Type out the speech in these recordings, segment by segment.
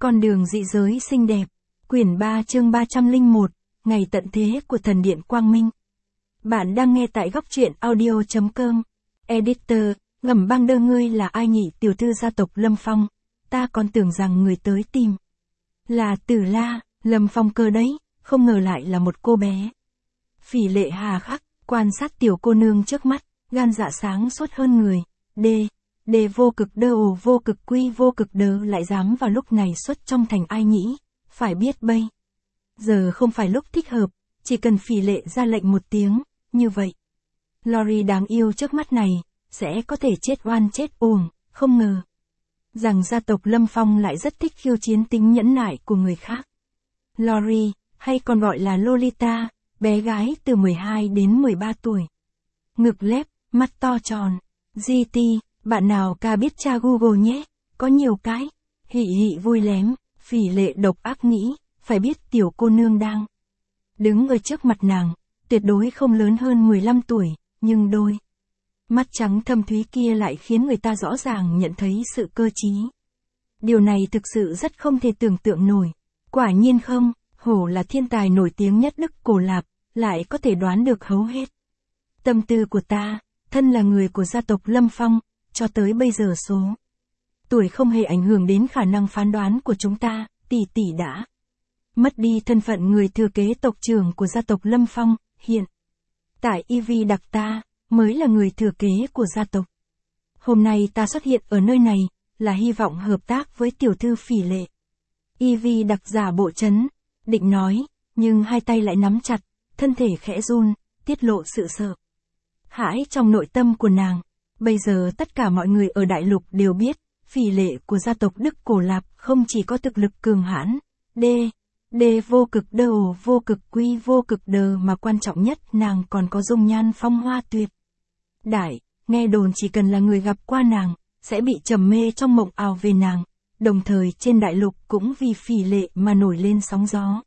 Con đường dị giới xinh đẹp. Quyển 3 chương 301, Ngày tận thế của thần điện Quang Minh. Bạn đang nghe tại góc truyện audio.com. Editor, ngầm băng đơ ngươi là ai nhỉ? Tiểu thư gia tộc Lâm Phong. Ta còn tưởng rằng người tới tìm là Tử La, Lâm Phong cơ đấy, không ngờ lại là một cô bé. Phỉ Lệ hà khắc, quan sát tiểu cô nương trước mắt, gan dạ sáng suốt hơn người. Đề vô cực đơ ồ vô cực quy vô cực đơ lại dám vào lúc này xuất trong thành ai nhỉ? Phải biết bây giờ không phải lúc thích hợp, chỉ cần Phỉ Lệ ra lệnh một tiếng, như vậy Lori đáng yêu trước mắt này, sẽ có thể chết oan chết uổng, không ngờ rằng gia tộc Lâm Phong lại rất thích khiêu chiến tính nhẫn nại của người khác. Lori, hay còn gọi là Lolita, bé gái từ 12 đến 13 tuổi. Ngực lép, mắt to tròn. GT, bạn nào ca biết tra Google nhé, có nhiều cái. Hị vui lém, Phỉ Lệ độc ác nghĩ, phải biết tiểu cô nương đang đứng ở trước mặt nàng, tuyệt đối không lớn hơn 15 tuổi, nhưng đôi mắt trắng thâm thúy kia lại khiến người ta rõ ràng nhận thấy sự cơ trí. Điều này thực sự rất không thể tưởng tượng nổi. Quả nhiên không, hổ là thiên tài nổi tiếng nhất Đức Cổ Lạp, lại có thể đoán được hầu hết tâm tư của ta, thân là người của gia tộc Lâm Phong, cho tới bây giờ số tuổi không hề ảnh hưởng đến khả năng phán đoán của chúng ta, tỷ đã mất đi thân phận người thừa kế tộc trưởng của gia tộc Lâm Phong, hiện tại Ivy đặc ta mới là người thừa kế của gia tộc. Hôm nay ta xuất hiện ở nơi này, là hy vọng hợp tác với tiểu thư Phỉ Lệ. Ivy đặc giả bộ chấn, định nói, nhưng hai tay lại nắm chặt, thân thể khẽ run, tiết lộ sự sợ hãi trong nội tâm của nàng. Bây giờ tất cả mọi người ở đại lục đều biết, Phỉ Lệ của gia tộc Đức Cổ Lạp không chỉ có thực lực cường hãn, đê vô cực đơ ồ vô cực quy vô cực đờ mà quan trọng nhất nàng còn có dung nhan phong hoa tuyệt đại, nghe đồn chỉ cần là người gặp qua nàng, sẽ bị trầm mê trong mộng ảo về nàng, đồng thời trên đại lục cũng vì Phỉ Lệ mà nổi lên sóng gió.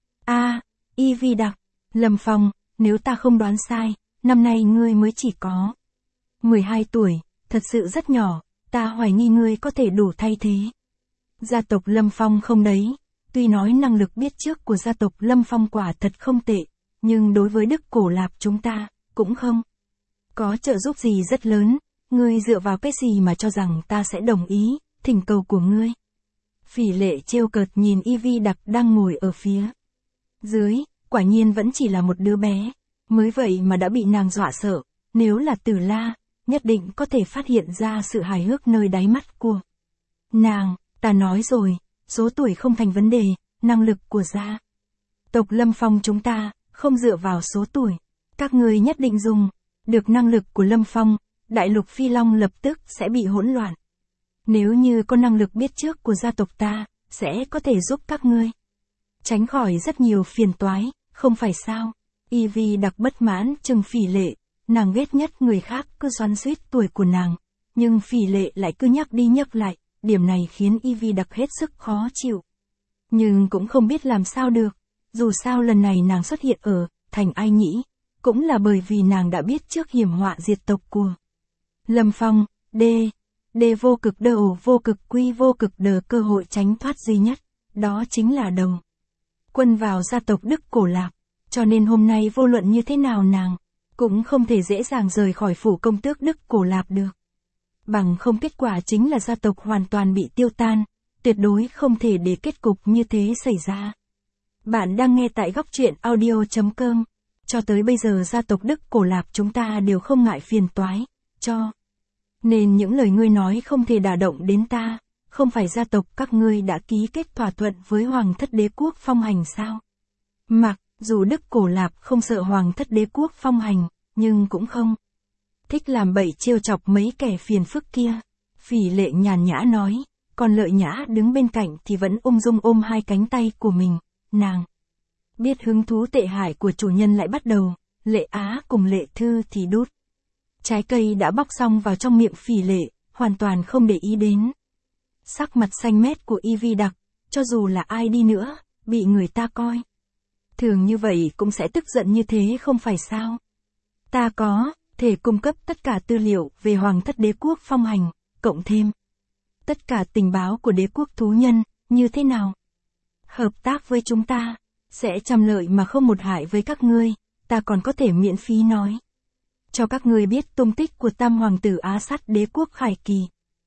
Ivy đặc, Lâm Phong, nếu ta không đoán sai, năm nay ngươi mới chỉ có 12 tuổi, thật sự rất nhỏ, ta hoài nghi ngươi có thể đủ thay thế gia tộc Lâm Phong không đấy. Tuy nói năng lực biết trước của gia tộc Lâm Phong quả thật không tệ, nhưng đối với Đức Cổ Lạp chúng ta, cũng không có trợ giúp gì rất lớn, ngươi dựa vào cái gì mà cho rằng ta sẽ đồng ý thỉnh cầu của ngươi? Phỉ Lệ trêu cợt nhìn Ivy đặc đang ngồi ở phía dưới, quả nhiên vẫn chỉ là một đứa bé, mới vậy mà đã bị nàng dọa sợ, nếu là Tử La, nhất định có thể phát hiện ra sự hài hước nơi đáy mắt của nàng. Ta nói rồi, số tuổi không thành vấn đề, năng lực của gia tộc Lâm Phong chúng ta, không dựa vào số tuổi. Các ngươi nhất định dùng được năng lực của Lâm Phong, đại lục Phi Long lập tức sẽ bị hỗn loạn. Nếu như có năng lực biết trước của gia tộc ta, sẽ có thể giúp các ngươi tránh khỏi rất nhiều phiền toái, không phải sao? Ivy đặc bất mãn chừng Phỉ Lệ, nàng ghét nhất người khác cứ xoắn xuýt tuổi của nàng, nhưng Phỉ Lệ lại cứ nhắc đi nhắc lại, điểm này khiến Ivy đặc hết sức khó chịu. Nhưng cũng không biết làm sao được, dù sao lần này nàng xuất hiện ở thành ai nhĩ, cũng là bởi vì nàng đã biết trước hiểm họa diệt tộc của Lâm Phong. Đê vô cực đơ ồ vô cực quy vô cực đờ, cơ hội tránh thoát duy nhất, đó chính là đầu quân vào gia tộc Đức Cổ Lạp, cho nên hôm nay vô luận như thế nào nàng cũng không thể dễ dàng rời khỏi phủ công tước Đức Cổ Lạp được. Bằng không kết quả chính là gia tộc hoàn toàn bị tiêu tan, tuyệt đối không thể để kết cục như thế xảy ra. Bạn đang nghe tại góc truyện audio.com. Cho tới bây giờ gia tộc Đức Cổ Lạp chúng ta đều không ngại phiền toái, cho nên những lời ngươi nói không thể đả động đến ta. Không phải gia tộc các ngươi đã ký kết thỏa thuận với Hoàng thất đế quốc phong hành sao? Mặc dù Đức Cổ Lạp không sợ Hoàng thất đế quốc phong hành, nhưng cũng không thích làm bậy trêu chọc mấy kẻ phiền phức kia. Phỉ Lệ nhàn nhã nói, còn Lợi Nhã đứng bên cạnh thì vẫn ung dung ôm hai cánh tay của mình, nàng biết hứng thú tệ hại của chủ nhân lại bắt đầu. Lệ Á cùng Lệ Thư thì đút trái cây đã bóc xong vào trong miệng Phỉ Lệ, hoàn toàn không để ý đến sắc mặt xanh mét của Ivy đặc, cho dù là ai đi nữa, bị người ta coi thường như vậy cũng sẽ tức giận như thế không phải sao? Ta có thể cung cấp tất cả tư liệu về Hoàng thất đế quốc phong hành, cộng thêm tất cả tình báo của đế quốc thú nhân, như thế nào? Hợp tác với chúng ta, sẽ trăm lợi mà không một hại với các ngươi, ta còn có thể miễn phí nói. Cho các ngươi biết tung tích của tam hoàng tử Á Sát đế quốc Khải Kỳ.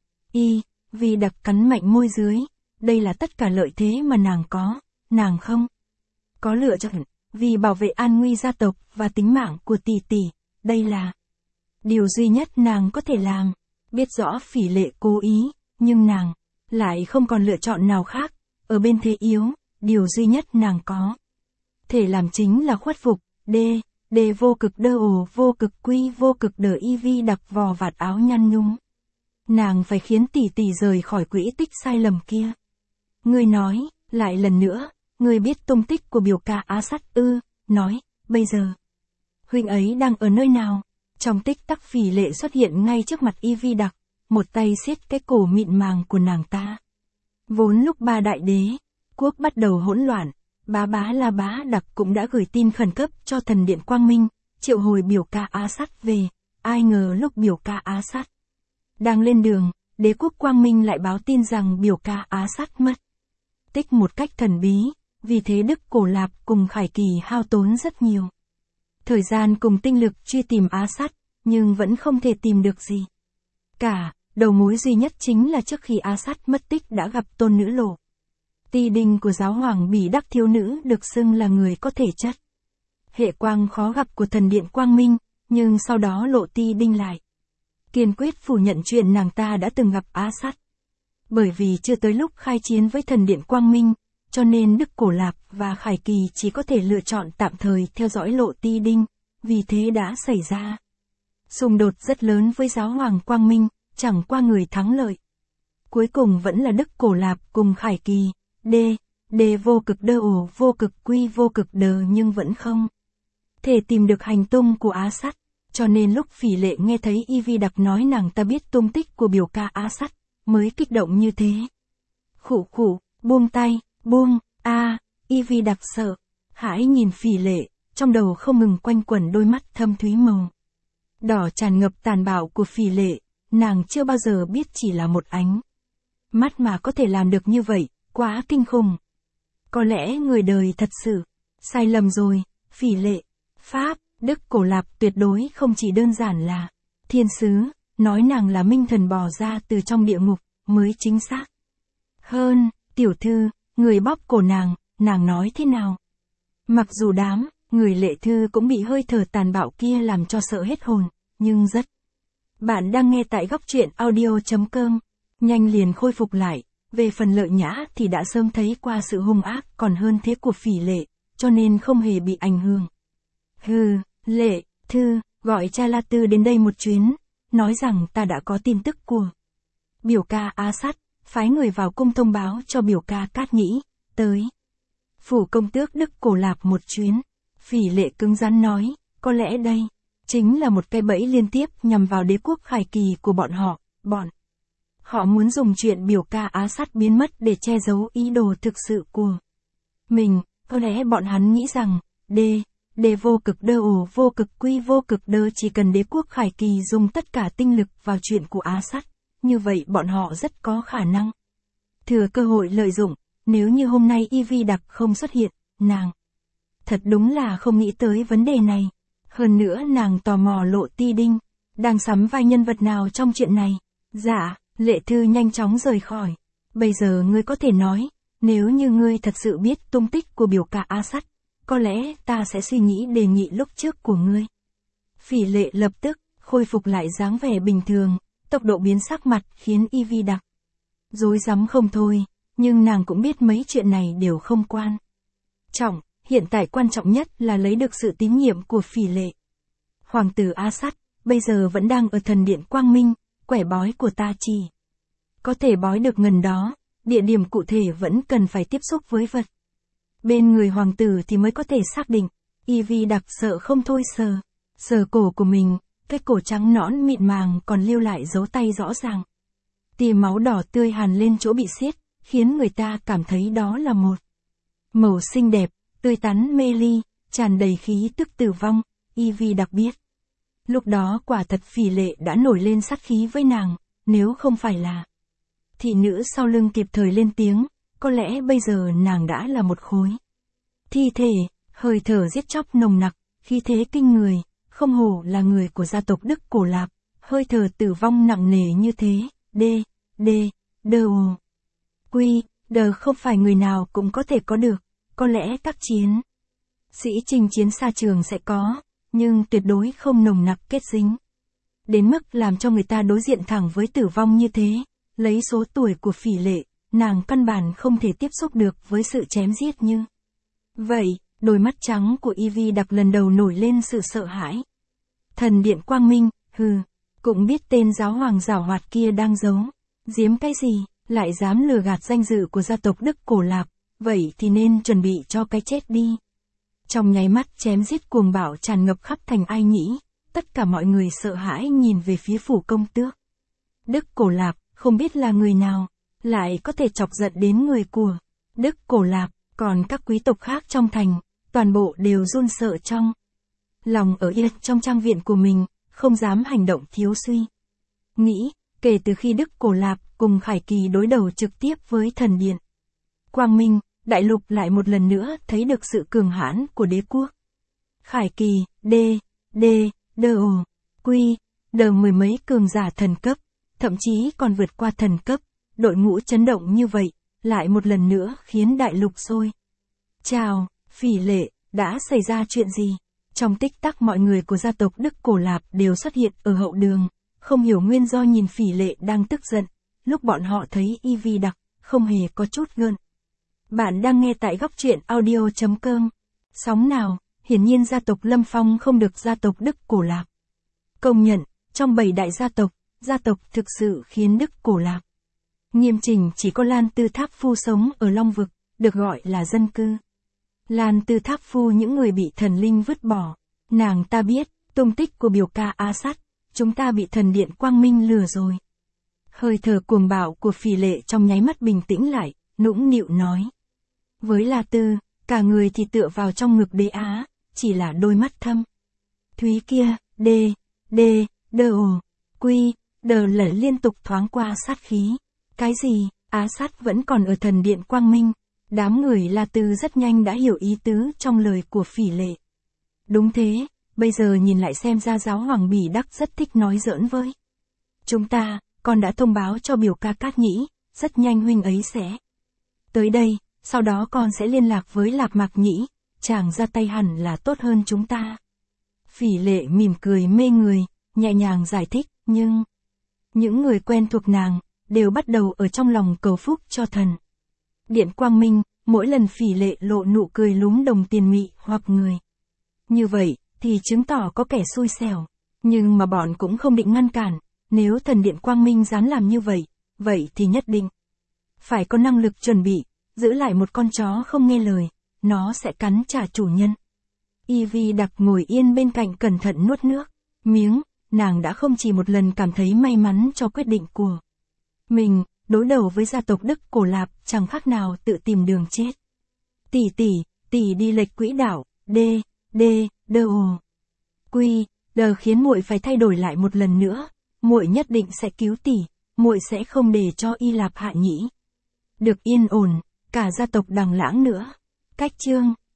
Vi Đặc cắn mạnh môi dưới, đây là tất cả lợi thế mà nàng có, nàng không có lựa chọn, vì bảo vệ an nguy gia tộc và tính mạng của tỷ tỷ, đây là điều duy nhất nàng có thể làm. Biết rõ Phỉ Lệ cố ý, nhưng nàng lại không còn lựa chọn nào khác, ở bên thế yếu, điều duy nhất nàng có thể làm chính là khuất phục. Đê vô cực đơ ồ vô cực quy vô cực đờ Vi Đặc vò vạt áo nhăn nhúm. Nàng phải khiến tỷ tỷ rời khỏi quỹ tích sai lầm kia. Ngươi nói, lại lần nữa, ngươi biết tung tích của biểu ca Á Sát ư? Nói, bây giờ, huynh ấy đang ở nơi nào? Trong tích tắc Phỉ Lệ xuất hiện ngay trước mặt Vi Đặc, một tay siết cái cổ mịn màng của nàng ta. Vốn lúc ba đại đế quốc bắt đầu hỗn loạn, Bá La Bá Đặc cũng đã gửi tin khẩn cấp cho thần điện Quang Minh, triệu hồi biểu ca Á Sát về. Ai ngờ lúc biểu ca Á Sát đang lên đường, đế quốc Quang Minh lại báo tin rằng biểu ca Á Sát mất tích một cách thần bí, vì thế Đức Cổ Lạp cùng Khải Kỳ hao tốn rất nhiều thời gian cùng tinh lực truy tìm Á Sát, nhưng vẫn không thể tìm được gì cả. Đầu mối duy nhất chính là trước khi Á Sát mất tích đã gặp tôn nữ Lộ Ti Đinh của giáo hoàng Bỉ Đắc thiếu nữ được xưng là người có thể chất hệ quang khó gặp của thần điện Quang Minh, nhưng sau đó Lộ Ti Đinh lại kiên quyết phủ nhận chuyện nàng ta đã từng gặp Á Sát. Bởi vì chưa tới lúc khai chiến với thần điện Quang Minh, cho nên Đức Cổ Lạp và Khải Kỳ chỉ có thể lựa chọn tạm thời theo dõi Lộ Ti Đinh, vì thế đã xảy ra xung đột rất lớn với giáo hoàng Quang Minh, chẳng qua người thắng lợi cuối cùng vẫn là Đức Cổ Lạp cùng Khải Kỳ. Đê vô cực đơ ồ vô cực quy vô cực đờ, nhưng vẫn không thể tìm được hành tung của Á Sát. Cho nên lúc Phỉ Lệ nghe thấy Vi Đặc nói nàng ta biết tung tích của biểu ca Á Sát, mới kích động như thế. Khụ, buông tay, buông, Vi Đặc sợ hãi nhìn Phỉ Lệ, trong đầu không ngừng quanh quẩn đôi mắt thâm thúy màu đỏ tràn ngập tàn bạo của Phỉ Lệ. Nàng chưa bao giờ biết chỉ là một ánh mắt mà có thể làm được như vậy, quá kinh khủng. Có lẽ người đời thật sự sai lầm rồi. Phỉ Lệ, Pháp, Đức Cổ Lạp tuyệt đối không chỉ đơn giản là thiên sứ, nói nàng là minh thần bò ra từ trong địa ngục, mới chính xác hơn. Tiểu thư, người bóp cổ nàng nói thế nào? Mặc dù đám người Lệ Thư cũng bị hơi thở tàn bạo kia làm cho sợ hết hồn, nhưng rất. Bạn đang nghe tại góc truyện audio.com, nhanh liền khôi phục lại. Về phần Lợi Nhã thì đã sớm thấy qua sự hung ác còn hơn thế của Phỉ Lệ, cho nên không hề bị ảnh hưởng. Lệ Thư, gọi cha La Tư đến đây một chuyến, nói rằng ta đã có tin tức của biểu ca Á Sát, phái người vào cung thông báo cho biểu ca Cát Nhĩ, tới phủ công tước Đức Cổ Lạp một chuyến. Phỉ Lệ cứng rắn nói, có lẽ đây chính là một cái bẫy liên tiếp nhằm vào đế quốc Khải Kỳ của bọn họ. Họ muốn dùng chuyện biểu ca Á Sát biến mất để che giấu ý đồ thực sự của mình. Có lẽ bọn hắn nghĩ rằng, Đê vô cực đơ ồ vô cực quy vô cực đơ, chỉ cần đế quốc Khải Kỳ dùng tất cả tinh lực vào chuyện của Á Sát, như vậy bọn họ rất có khả năng thừa cơ hội lợi dụng. Nếu như hôm nay Vi Đặc không xuất hiện, nàng thật đúng là không nghĩ tới vấn đề này. Hơn nữa nàng tò mò Lộ Ti Đinh đang sắm vai nhân vật nào trong chuyện này. Dạ. Lệ Thư nhanh chóng rời khỏi. Bây giờ ngươi có thể nói, nếu như ngươi thật sự biết tung tích của biểu ca Á Sát, có lẽ ta sẽ suy nghĩ đề nghị lúc trước của ngươi. Phỉ Lệ lập tức khôi phục lại dáng vẻ bình thường, tốc độ biến sắc mặt khiến Vi Đặc rối rắm không thôi, nhưng nàng cũng biết mấy chuyện này đều không quan trọng, hiện tại quan trọng nhất là lấy được sự tín nhiệm của Phỉ Lệ. Hoàng tử Á Sát bây giờ vẫn đang ở thần điện Quang Minh. Quẻ bói của ta chỉ có thể bói được gần đó, địa điểm cụ thể vẫn cần phải tiếp xúc với vật bên người hoàng tử thì mới có thể xác định. Vi Đặc sợ không thôi sờ cổ của mình, cái cổ trắng nõn mịn màng còn lưu lại dấu tay rõ ràng. Tia máu đỏ tươi hằn lên chỗ bị xiết, khiến người ta cảm thấy đó là một màu xinh đẹp, tươi tắn mê ly, tràn đầy khí tức tử vong. Vi Đặc biết. Lúc đó quả thật Phỉ Lệ đã nổi lên sát khí với nàng, nếu không phải là thị nữ sau lưng kịp thời lên tiếng, có lẽ bây giờ nàng đã là một khối thi thể, hơi thở giết chóc nồng nặc, khí thế kinh người, không hổ là người của gia tộc Đức Cổ Lạp, hơi thở tử vong nặng nề như thế, quy, đờ không phải người nào cũng có thể có được, có lẽ các chiến sĩ chinh chiến xa trường sẽ có, nhưng tuyệt đối không nồng nặc kết dính. Đến mức làm cho người ta đối diện thẳng với tử vong như thế, lấy số tuổi của Phỉ Lệ, nàng căn bản không thể tiếp xúc được với sự chém giết như vậy. Đôi mắt trắng của Ivy Đặc lần đầu nổi lên sự sợ hãi. Thần điện quang minh, cũng biết tên giáo hoàng giảo hoạt kia đang giấu giếm cái gì, lại dám lừa gạt danh dự của gia tộc Đức Cổ Lạp, vậy thì nên chuẩn bị cho cái chết đi. Trong nháy mắt chém giết cuồng bạo tràn ngập khắp thành Ai Nhĩ, tất cả mọi người sợ hãi nhìn về phía phủ công tước. Đức Cổ Lạp, không biết là người nào, lại có thể chọc giận đến người của Đức Cổ Lạp, còn các quý tộc khác trong thành, toàn bộ đều run sợ trong lòng ở yên trong trang viện của mình, không dám hành động thiếu suy nghĩ. Kể từ khi Đức Cổ Lạp cùng Khải Kỳ đối đầu trực tiếp với thần điện quang minh, đại lục lại một lần nữa thấy được sự cường hãn của đế quốc. Khải Kỳ, mười mấy cường giả thần cấp, thậm chí còn vượt qua thần cấp, đội ngũ chấn động như vậy, lại một lần nữa khiến đại lục sôi trào. Phỉ Lệ, đã xảy ra chuyện gì? Trong tích tắc mọi người của gia tộc Đức Cổ Lạp đều xuất hiện ở hậu đường, không hiểu nguyên do nhìn Phỉ Lệ đang tức giận, lúc bọn họ thấy Ivy Đặc, không hề có chút gợn. Bạn đang nghe tại góc truyện audio.com. Sóng nào, hiển nhiên gia tộc Lâm Phong không được gia tộc Đức Cổ Lạp công nhận, trong 7 đại gia tộc thực sự khiến Đức Cổ Lạp nghiêm chỉnh. Chỉ có Lan Tư Tháp Phu sống ở Long Vực, được gọi là dân cư. Lan Tư Tháp Phu những người bị thần linh vứt bỏ. Nàng ta biết, tung tích của biểu ca A Sát, chúng ta bị thần điện quang minh lừa rồi. Hơi thở cuồng bạo của Phỉ Lệ trong nháy mắt bình tĩnh lại, nũng nịu nói. Với La Tư, cả người thì tựa vào trong ngực Đế Á, chỉ là đôi mắt thâm thúy kia, lẩn liên tục thoáng qua sát khí. Cái gì, Á Sát vẫn còn ở thần điện quang minh? Đám người La Tư rất nhanh đã hiểu ý tứ trong lời của Phỉ Lệ. Đúng thế, bây giờ nhìn lại xem ra giáo hoàng Bỉ Đắc rất thích nói giỡn với chúng ta, con đã thông báo cho biểu ca Cát Nhĩ, rất nhanh huynh ấy sẽ tới đây, sau đó con sẽ liên lạc với Lạp Mạc Nhĩ, chàng ra tay hẳn là tốt hơn chúng ta. Phỉ Lệ mỉm cười mê người, nhẹ nhàng giải thích, nhưng những người quen thuộc nàng, đều bắt đầu ở trong lòng cầu phúc cho thần điện quang minh. Mỗi lần Phỉ Lệ lộ nụ cười lúm đồng tiền mị hoặc người như vậy, thì chứng tỏ có kẻ xui xẻo. Nhưng mà bọn cũng không định ngăn cản, nếu thần điện quang minh dám làm như vậy, vậy thì nhất định phải có năng lực chuẩn bị, giữ lại một con chó không nghe lời, nó sẽ cắn trả chủ nhân. Ivy Đặc ngồi yên bên cạnh cẩn thận nuốt nước miếng, nàng đã không chỉ một lần cảm thấy may mắn cho quyết định của mình, đối đầu với gia tộc Đức Cổ Lạp chẳng khác nào tự tìm đường chết. Tỷ đi lệch quỹ đạo, khiến muội phải thay đổi lại một lần nữa, muội nhất định sẽ cứu tỷ, muội sẽ không để cho Y Lạp Hạ Nhĩ được yên ổn, cả gia tộc Đằng Lãng nữa. Cách chương